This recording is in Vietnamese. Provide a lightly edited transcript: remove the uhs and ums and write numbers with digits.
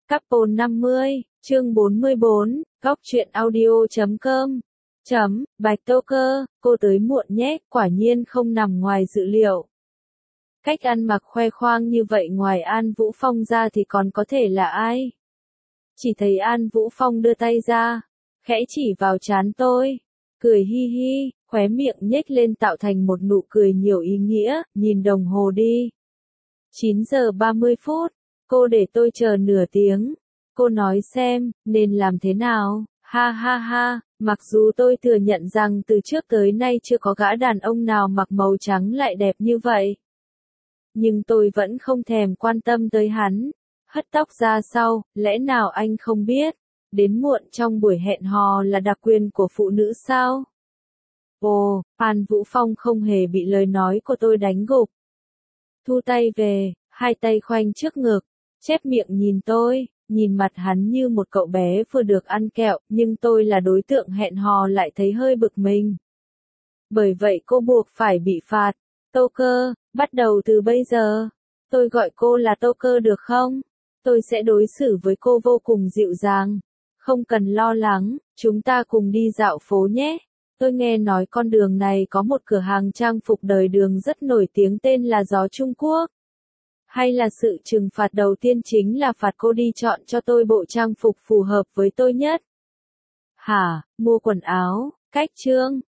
Couple 50, chương 44, góc truyện audio.com. Bạch Tô Cơ, cô tới muộn nhé, quả nhiên không nằm ngoài dự liệu. Cách ăn mặc khoe khoang như vậy ngoài An Vũ Phong ra thì còn có thể là ai? Chỉ thấy An Vũ Phong đưa tay ra, khẽ chỉ vào trán tôi, cười hi hi, khóe miệng nhếch lên tạo thành một nụ cười nhiều ý nghĩa, nhìn đồng hồ đi. 9 giờ 30 phút, cô để tôi chờ nửa tiếng. Cô nói xem, nên làm thế nào? Ha ha ha, mặc dù tôi thừa nhận rằng từ trước tới nay chưa có gã đàn ông nào mặc màu trắng lại đẹp như vậy. Nhưng tôi vẫn không thèm quan tâm tới hắn. Hất tóc ra sau, lẽ nào anh không biết? Đến muộn trong buổi hẹn hò là đặc quyền của phụ nữ sao? Ồ, An Vũ Phong không hề bị lời nói của tôi đánh gục. Thu tay về, hai tay khoanh trước ngực, chép miệng nhìn tôi, nhìn mặt hắn như một cậu bé vừa được ăn kẹo, nhưng tôi là đối tượng hẹn hò lại thấy hơi bực mình. Bởi vậy cô buộc phải bị phạt. Tô Cơ, bắt đầu từ bây giờ, tôi gọi cô là Tô Cơ được không? Tôi sẽ đối xử với cô vô cùng dịu dàng. Không cần lo lắng, chúng ta cùng đi dạo phố nhé. Tôi nghe nói con đường này có một cửa hàng trang phục đời đường rất nổi tiếng tên là Gió Trung Quốc. Hay là sự trừng phạt đầu tiên chính là phạt cô đi chọn cho tôi bộ trang phục phù hợp với tôi nhất? Hả, mua quần áo, cách trương,